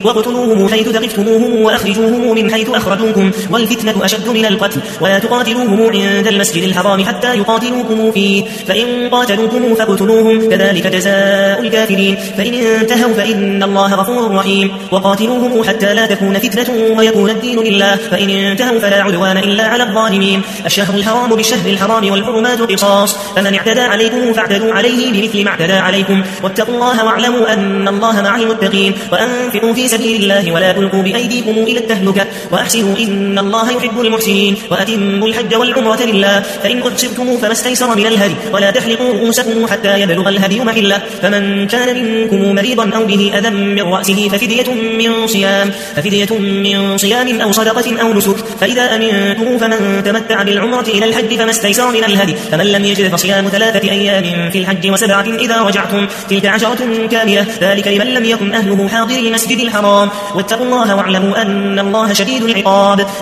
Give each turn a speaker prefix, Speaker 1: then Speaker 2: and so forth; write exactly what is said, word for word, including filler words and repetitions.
Speaker 1: وقتلوهم حيث ثقفتموهم وأخرجوهم من حيث أخرجوكم والفتنة أشد من القتل ولا تقاتلوهم عند المسجد الحرام حتى يقاتلوكم فيه فإن قاتلوكم فاقتلوهم كذلك جزاء الكافرين فإن انتهوا فإن الله غفور رحيم وقاتلوهم حتى لا تكون فتنة ويكون الدين لله فإن انتهوا فلا عدوان إلا على الظالمين الشهر الحرام بالشهر الحرام والحرمات قصاص فمن اعتدى عليكم فاعتدوا عليه بمثل ما اعتدى عليكم واتقوا الله واعلموا أن الله مع المتقين وأنفقوا في سبيل الله ولا تلقوا بأيديكم إلى التهلكة وأحسنوا إن الله يحب المحسنين وأتموا الحج والعمرة لله فإن أحصرتم فما استيسر من الهدي ولا تحلقوا رؤوسكم حتى يبلغ الهدي محله فمن كان منكم مريضا أو به أذى من رأسه ففدية من صيام ففدية من صيام أو صدقة أو نسك فإذا أمنتم فمن تمتع بالعمرة إلى الحج فما استيسر من الهدي فمن لم يجد فصيام ثلاثة أيام في الحج وسبعة إذا رجعتم تلك عشرة كاملة ذلك لمن لم يكن أهله حاضر المسجد الحرام واتقوا الله واعلموا أن الله شديد العقاب